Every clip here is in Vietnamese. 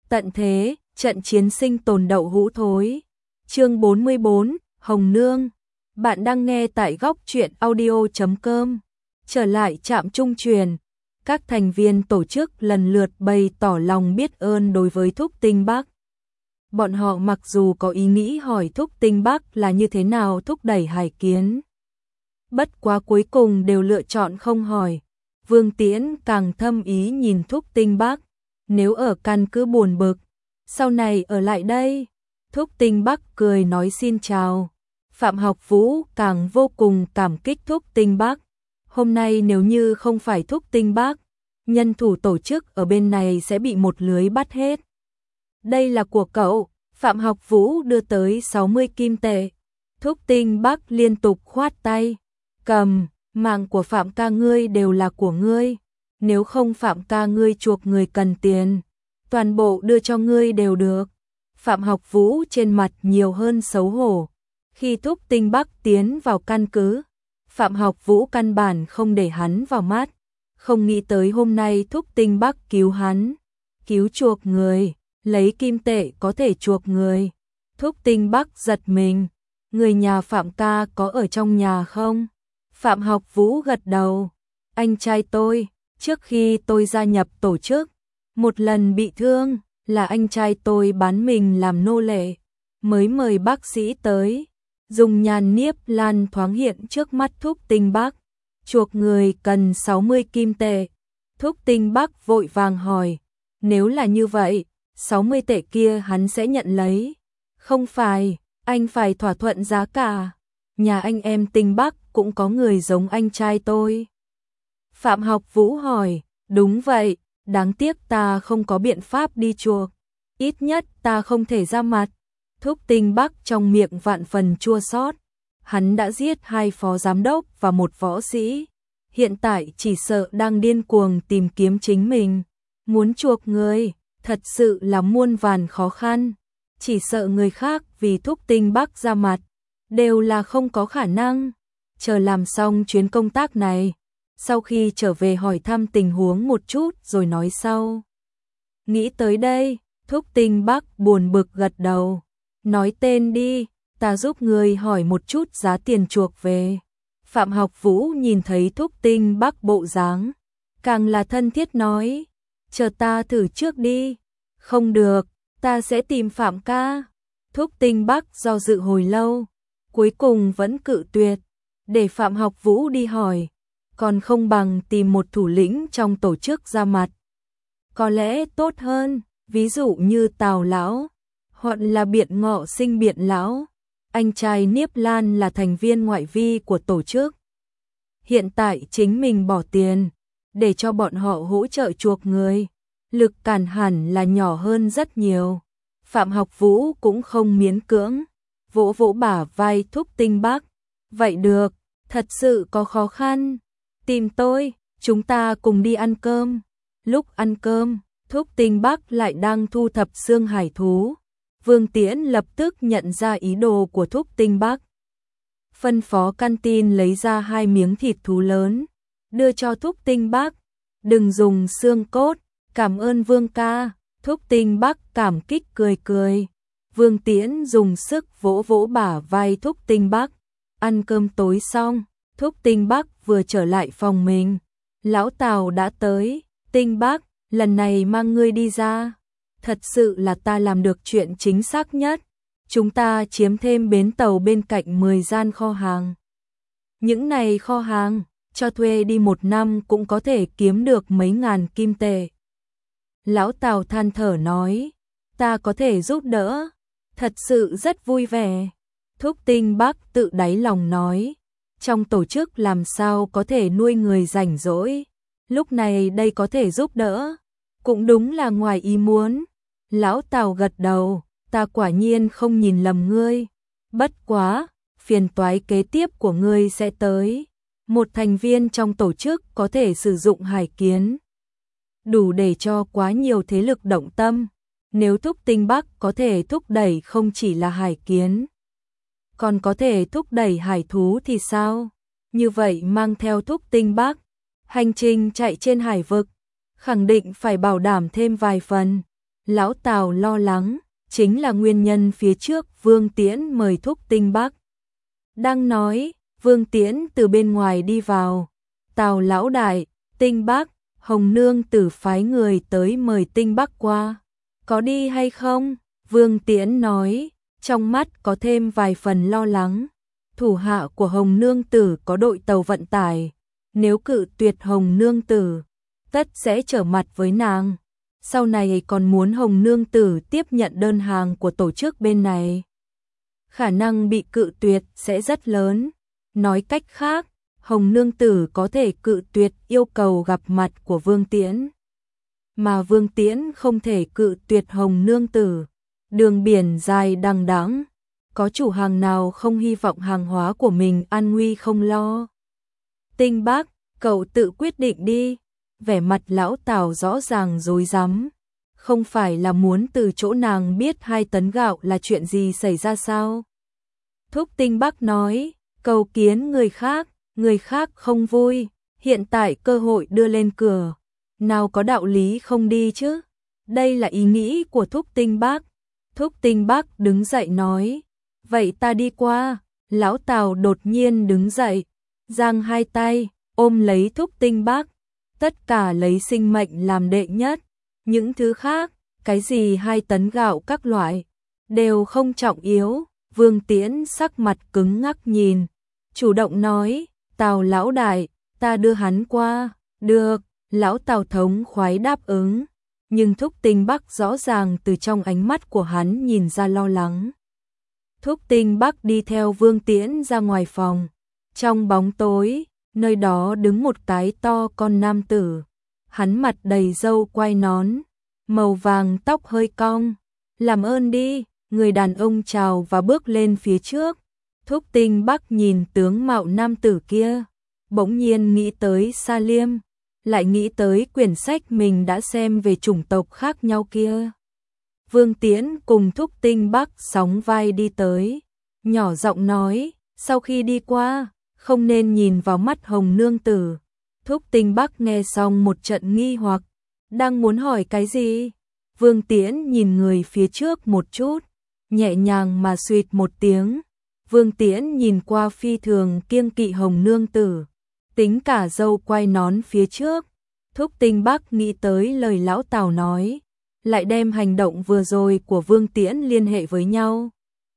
Tận thế, trận chiến sinh tồn đậu hũ thối. Chương 44, Hồng Nương. Bạn đang nghe tại góc truyện audio.com. Trở lại trạm trung truyền, các thành viên tổ chức lần lượt bày tỏ lòng biết ơn đối với Thúc Tinh Bắc. Bọn họ mặc dù có ý nghĩ hỏi Thúc Tinh Bắc là như thế nào thúc đẩy hải kiến, bất quá cuối cùng đều lựa chọn không hỏi. Vương Tiễn càng thâm ý nhìn Thúc Tinh Bắc, nếu ở căn cứ buồn bực, sau này ở lại đây. Thúc Tinh Bắc cười nói xin chào. Phạm Học Vũ càng vô cùng cảm kích Thúc Tinh Bắc. Hôm nay nếu như không phải Thúc Tinh Bắc, nhân thủ tổ chức ở bên này sẽ bị một lưới bắt hết. Đây là của cậu. Phạm Học Vũ đưa tới 60 kim tệ. Thúc Tinh Bắc liên tục khoát tay. Cầm, mạng của Phạm ca ngươi đều là của ngươi. Nếu không Phạm ca ngươi chuộc người cần tiền, toàn bộ đưa cho ngươi đều được. Phạm Học Vũ trên mặt nhiều hơn xấu hổ. Khi Thúc Tinh Bắc tiến vào căn cứ, Phạm Học Vũ căn bản không để hắn vào mắt. Không nghĩ tới hôm nay Thúc Tinh Bắc cứu hắn, cứu chuộc người, lấy kim tệ có thể chuộc người. Thúc Tinh Bắc giật mình. Người nhà Phạm ca có ở trong nhà không? Phạm Học Vũ gật đầu. Anh trai tôi, trước khi tôi gia nhập tổ chức, một lần bị thương, là anh trai tôi bán mình làm nô lệ, mới mời bác sĩ tới. Dùng nhàn niếp lan thoáng hiện trước mắt Thúc Tinh Bắc. Chuộc người cần 60 kim tệ. Thúc Tinh Bắc vội vàng hỏi, nếu là như vậy, 60 tệ kia hắn sẽ nhận lấy. Không phải, anh phải thỏa thuận giá cả. Nhà anh em Tinh Bắc cũng có người giống anh trai tôi. Phạm Học Vũ hỏi, đúng vậy, đáng tiếc ta không có biện pháp đi chuộc. Ít nhất ta không thể ra mặt. Thúc Tinh Bắc trong miệng vạn phần chua xót. Hắn đã giết 2 phó giám đốc và 1 võ sĩ. Hiện tại chỉ sợ đang điên cuồng tìm kiếm chính mình. Muốn chuộc người, thật sự là muôn vàn khó khăn. Chỉ sợ người khác vì Thúc Tinh Bắc ra mặt, đều là không có khả năng. Chờ làm xong chuyến công tác này, sau khi trở về hỏi thăm tình huống một chút rồi nói sau. Nghĩ tới đây, Thúc Tinh Bắc buồn bực gật đầu. Nói tên đi, ta giúp người hỏi một chút giá tiền chuộc về. Phạm Học Vũ nhìn thấy Thúc Tinh Bắc bộ dáng, càng là thân thiết nói, chờ ta thử trước đi. Không được, ta sẽ tìm Phạm ca. Thúc Tinh Bắc do dự hồi lâu, cuối cùng vẫn cự tuyệt, để Phạm Học Vũ đi hỏi, còn không bằng tìm một thủ lĩnh trong tổ chức ra mặt. Có lẽ tốt hơn, ví dụ như Tào lão, hoặc là Biện Ngọ Sinh Biện lão. Anh trai Niếp Lan là thành viên ngoại vi của tổ chức. Hiện tại chính mình bỏ tiền để cho bọn họ hỗ trợ chuộc người, lực cản hẳn là nhỏ hơn rất nhiều. Phạm Học Vũ cũng không miễn cưỡng, vỗ vỗ bả vai Thúc Tinh Bắc. Vậy được, thật sự có khó khăn, tìm tôi, chúng ta cùng đi ăn cơm. Lúc ăn cơm, Thúc Tinh Bắc lại đang thu thập xương hải thú. Vương Tiễn lập tức nhận ra ý đồ của Thúc Tinh Bắc. Phân phó canteen lấy ra 2 miếng thịt thú lớn, đưa cho Thúc Tinh Bắc. Đừng dùng xương cốt, cảm ơn Vương ca. Thúc Tinh Bắc cảm kích cười cười. Vương Tiễn dùng sức vỗ vỗ bả vai Thúc Tinh Bắc. Ăn cơm tối xong, Thúc Tinh Bắc vừa trở lại phòng mình. Lão Tào đã tới. Tinh Bắc, lần này mang ngươi đi ra, thật sự là ta làm được chuyện chính xác nhất. Chúng ta chiếm thêm bến tàu bên cạnh 10 gian kho hàng. Những này kho hàng, cho thuê đi 1 năm cũng có thể kiếm được mấy ngàn kim tệ. Lão Tào than thở nói, ta có thể giúp đỡ, thật sự rất vui vẻ. Thúc Tinh Bắc tự đáy lòng nói, trong tổ chức làm sao có thể nuôi người rảnh rỗi, lúc này đây có thể giúp đỡ, cũng đúng là ngoài ý muốn. Lão Tào gật đầu, ta quả nhiên không nhìn lầm ngươi. Bất quá, phiền toái kế tiếp của ngươi sẽ tới. Một thành viên trong tổ chức có thể sử dụng hải kiến, đủ để cho quá nhiều thế lực động tâm. Nếu Thúc Tinh Bắc có thể thúc đẩy không chỉ là hải kiến, còn có thể thúc đẩy hải thú thì sao? Như vậy mang theo Thúc Tinh Bắc, hành trình chạy trên hải vực, khẳng định phải bảo đảm thêm vài phần. Lão Tào lo lắng, chính là nguyên nhân phía trước Vương Tiễn mời Thúc Tinh Bắc. Đang nói, Vương Tiễn từ bên ngoài đi vào. Tào lão đại, Tinh Bắc, Hồng Nương Tử phái người tới mời Tinh Bắc qua. Có đi hay không? Vương Tiễn nói, trong mắt có thêm vài phần lo lắng. Thủ hạ của Hồng Nương Tử có đội tàu vận tải. Nếu cự tuyệt Hồng Nương Tử, tất sẽ trở mặt với nàng. Sau này còn muốn Hồng Nương Tử tiếp nhận đơn hàng của tổ chức bên này. Khả năng bị cự tuyệt sẽ rất lớn. Nói cách khác, Hồng Nương Tử có thể cự tuyệt yêu cầu gặp mặt của Vương Tiễn. Mà Vương Tiễn không thể cự tuyệt Hồng Nương Tử. Đường biển dài đằng đẵng, có chủ hàng nào không hy vọng hàng hóa của mình an nguy không lo. Tinh Bắc, cậu tự quyết định đi. Vẻ mặt lão Tào rõ ràng rối rắm. Không phải là muốn từ chỗ nàng biết 2 tấn gạo là chuyện gì xảy ra sao? Thúc Tinh Bắc nói, cầu kiến người khác không vui, hiện tại cơ hội đưa lên cửa, nào có đạo lý không đi chứ? Đây là ý nghĩ của Thúc Tinh Bắc. Thúc Tinh Bắc đứng dậy nói, vậy ta đi qua. Lão Tào đột nhiên đứng dậy, giang 2 tay, ôm lấy Thúc Tinh Bắc, tất cả lấy sinh mệnh làm đệ nhất, những thứ khác, cái gì 2 tấn gạo các loại, đều không trọng yếu. Vương Tiễn sắc mặt cứng ngắc nhìn, chủ động nói, Tào lão đại, ta đưa hắn qua. Được, lão Tào thống khoái đáp ứng, nhưng Thúc Tinh Bắc rõ ràng từ trong ánh mắt của hắn nhìn ra lo lắng. Thúc Tinh Bắc đi theo Vương Tiễn ra ngoài phòng, trong bóng tối, nơi đó đứng một cái to con nam tử, hắn mặt đầy râu quai nón, màu vàng tóc hơi cong, làm ơn đi. Người đàn ông chào và bước lên phía trước. Thúc Tinh Bắc nhìn tướng mạo nam tử kia, bỗng nhiên nghĩ tới Sa Liêm, lại nghĩ tới quyển sách mình đã xem về chủng tộc khác nhau kia. Vương Tiễn cùng Thúc Tinh Bắc sóng vai đi tới, nhỏ giọng nói, sau khi đi qua, không nên nhìn vào mắt Hồng Nương Tử. Thúc Tinh Bắc nghe xong một trận nghi hoặc, đang muốn hỏi cái gì? Vương Tiễn nhìn người phía trước một chút, nhẹ nhàng mà suýt một tiếng. Vương Tiễn nhìn qua phi thường kiêng kỵ Hồng Nương Tử, tính cả râu quai nón phía trước. Thúc Tinh Bắc nghĩ tới lời lão Tào nói, lại đem hành động vừa rồi của Vương Tiễn liên hệ với nhau.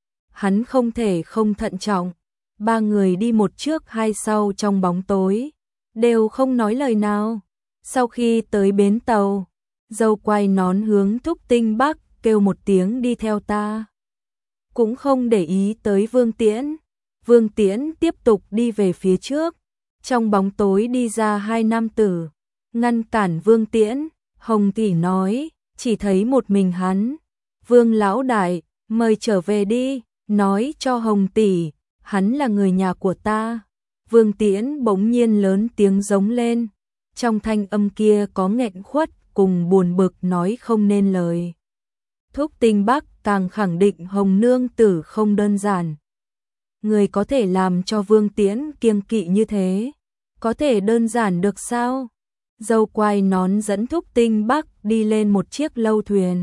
Hắn không thể không thận trọng. 3 người đi một trước 2 sau trong bóng tối, đều không nói lời nào. Sau khi tới bến tàu, râu quai nón hướng Thúc Tinh Bắc kêu một tiếng đi theo ta. Cũng không để ý tới Vương Tiễn. Vương Tiễn tiếp tục đi về phía trước. Trong bóng tối đi ra 2 nam tử, ngăn cản Vương Tiễn. Hồng tỷ nói, chỉ thấy một mình hắn. Vương lão đại, mời trở về đi, nói cho Hồng tỷ, hắn là người nhà của ta. Vương Tiễn bỗng nhiên lớn tiếng giống lên. Trong thanh âm kia có nghẹn khuất cùng buồn bực nói không nên lời. Thúc Tinh Bắc càng khẳng định Hồng Nương Tử không đơn giản. Người có thể làm cho Vương Tiễn kiêng kỵ như thế, có thể đơn giản được sao? Râu quai nón dẫn Thúc Tinh Bắc đi lên một chiếc lâu thuyền.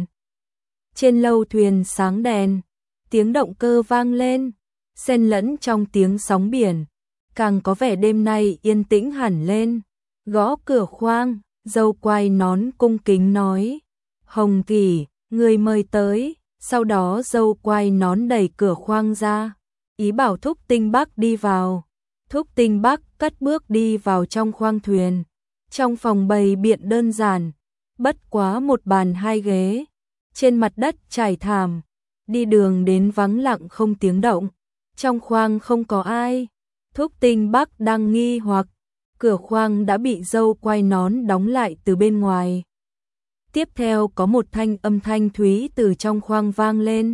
Trên lâu thuyền sáng đèn, tiếng động cơ vang lên, xen lẫn trong tiếng sóng biển, càng có vẻ đêm nay yên tĩnh hẳn lên. Gõ cửa khoang, râu quai nón cung kính nói, Hồng tỷ, người mời tới. Sau đó râu quai nón đẩy cửa khoang ra, ý bảo Thúc Tinh Bắc đi vào. Thúc Tinh Bắc cất bước đi vào trong khoang thuyền. Trong phòng bày biện đơn giản, bất quá một bàn 2 ghế, trên mặt đất trải thảm, đi đường đến vắng lặng không tiếng động. Trong khoang không có ai. Thúc Tinh Bắc đang nghi hoặc, cửa khoang đã bị râu quai nón đóng lại từ bên ngoài. Tiếp theo có một âm thanh thúy từ trong khoang vang lên.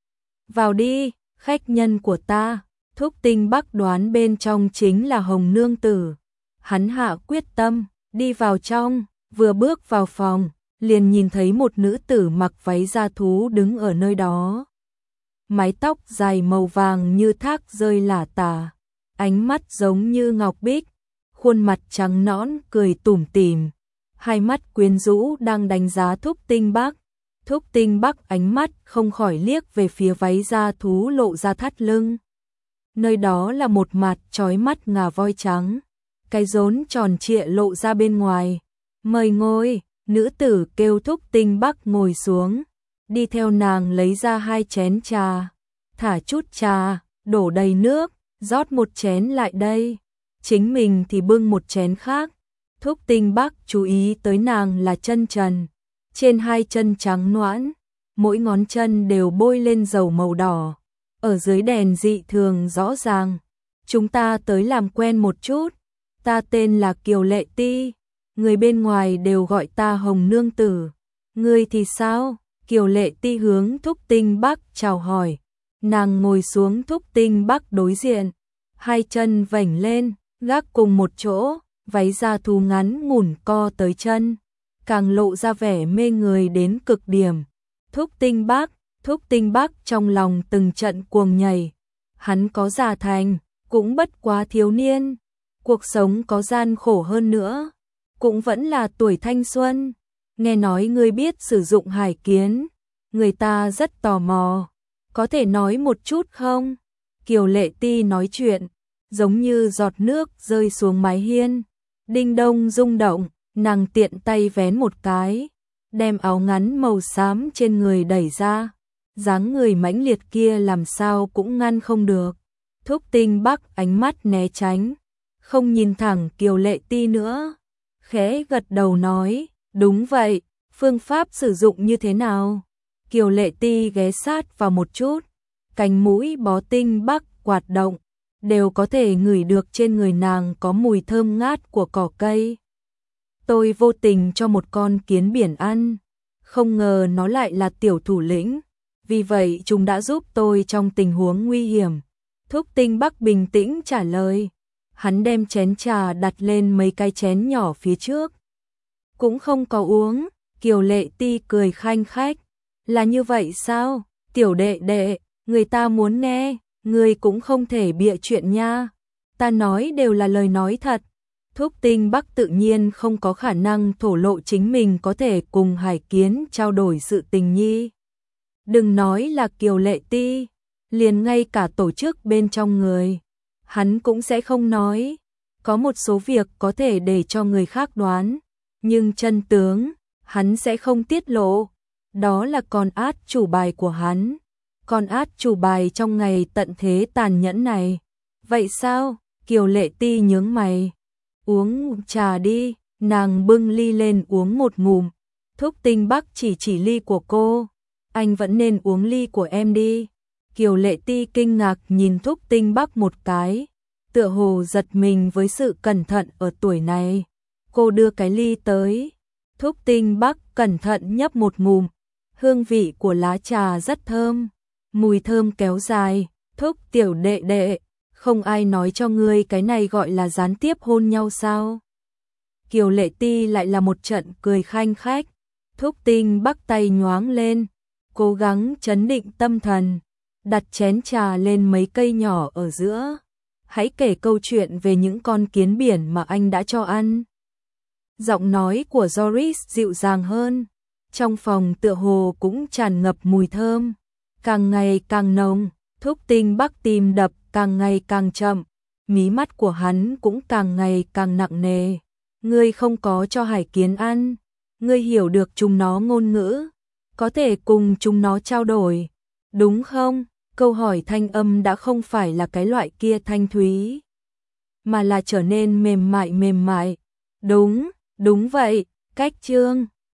Vào đi, khách nhân của ta. Thúc Tinh Bắc đoán bên trong chính là Hồng Nương Tử. Hắn hạ quyết tâm, đi vào trong, vừa bước vào phòng, liền nhìn thấy một nữ tử mặc váy da thú đứng ở nơi đó. Mái tóc dài màu vàng như thác rơi lả tả, ánh mắt giống như ngọc bích, khuôn mặt trắng nõn cười tủm tỉm. 2 mắt quyến rũ đang đánh giá Thúc Tinh Bắc. Thúc Tinh Bắc ánh mắt không khỏi liếc về phía váy da thú lộ ra thắt lưng. Nơi đó là một mặt chói mắt ngà voi trắng, cái rốn tròn trịa lộ ra bên ngoài. Mời ngồi, nữ tử kêu Thúc Tinh Bắc ngồi xuống, đi theo nàng lấy ra 2 chén trà, thả chút trà, đổ đầy nước, rót một chén lại đây, chính mình thì bưng một chén khác. Thúc Tinh Bắc chú ý tới nàng là chân trần, trên 2 chân trắng nõn, mỗi ngón chân đều bôi lên dầu màu đỏ, ở dưới đèn dị thường rõ ràng. Chúng ta tới làm quen một chút, ta tên là Kiều Lệ Ti, người bên ngoài đều gọi ta Hồng Nương Tử. Ngươi thì sao? Kiều Lệ Ti hướng Thúc Tinh Bắc chào hỏi, nàng ngồi xuống Thúc Tinh Bắc đối diện, 2 chân vểnh lên, gác cùng một chỗ, váy da thú ngắn ngủn co tới chân, càng lộ ra vẻ mê người đến cực điểm. Thúc Tinh Bắc trong lòng từng trận cuồng nhảy, hắn có già thành, cũng bất quá thiếu niên, cuộc sống có gian khổ hơn nữa, cũng vẫn là tuổi thanh xuân. Nghe nói ngươi biết sử dụng hải kiến, người ta rất tò mò, có thể nói một chút không? Kiều Lệ Ti nói chuyện, giống như giọt nước rơi xuống mái hiên, đinh đông rung động, nàng tiện tay vén một cái, đem áo ngắn màu xám trên người đẩy ra, dáng người mãnh liệt kia làm sao cũng ngăn không được. Thúc Tinh Bắc ánh mắt né tránh, không nhìn thẳng Kiều Lệ Ti nữa, khẽ gật đầu nói, đúng vậy, phương pháp sử dụng như thế nào? Kiều Lệ Ti ghé sát vào một chút, cánh mũi bó Tinh Bắc quạt động, đều có thể ngửi được trên người nàng có mùi thơm ngát của cỏ cây. Tôi vô tình cho một con kiến biển ăn, không ngờ nó lại là tiểu thủ lĩnh, vì vậy chúng đã giúp tôi trong tình huống nguy hiểm. Thúc Tinh Bắc bình tĩnh trả lời, hắn đem chén trà đặt lên mấy cái chén nhỏ phía trước. Cũng không có uống, Kiều Lệ Ti cười khanh khách, là như vậy sao? Tiểu đệ đệ, người ta muốn nghe, người cũng không thể bịa chuyện nha. Ta nói đều là lời nói thật. Thúc Tinh Bắc tự nhiên không có khả năng thổ lộ chính mình có thể cùng Hải Kiến trao đổi sự tình nhi. Đừng nói là Kiều Lệ Ti, liền ngay cả tổ chức bên trong người, hắn cũng sẽ không nói. Có một số việc có thể để cho người khác đoán, nhưng chân tướng, hắn sẽ không tiết lộ. Đó là con át chủ bài của hắn, con át chủ bài trong ngày tận thế tàn nhẫn này. Vậy sao? Kiều Lệ Ti nhướng mày. Uống trà đi, nàng bưng ly lên uống một ngụm. Thúc Tinh Bắc chỉ ly của cô, anh vẫn nên uống ly của em đi. Kiều Lệ Ti kinh ngạc nhìn Thúc Tinh Bắc một cái, tựa hồ giật mình với sự cẩn thận ở tuổi này. Cô đưa cái ly tới, Thúc Tinh Bắc cẩn thận nhấp một ngụm, hương vị của lá trà rất thơm, mùi thơm kéo dài. Thúc tiểu đệ đệ, không ai nói cho ngươi cái này gọi là gián tiếp hôn nhau sao? Kiều Lệ Ti lại là một trận cười khanh khách. Thúc Tinh Bắc tay nhoáng lên, cố gắng trấn định tâm thần, đặt chén trà lên mấy cây nhỏ ở giữa. Hãy kể câu chuyện về những con kiến biển mà anh đã cho ăn. Giọng nói của Doris dịu dàng hơn, trong phòng tựa hồ cũng tràn ngập mùi thơm, càng ngày càng nồng. Thúc Tinh Bắc tim đập càng ngày càng chậm, mí mắt của hắn cũng càng ngày càng nặng nề. Ngươi không có cho Hải Kiến ăn, ngươi hiểu được chúng nó ngôn ngữ, có thể cùng chúng nó trao đổi, đúng không? Câu hỏi thanh âm đã không phải là cái loại kia thanh thúy, mà là trở nên mềm mại. Đúng vậy, cách chương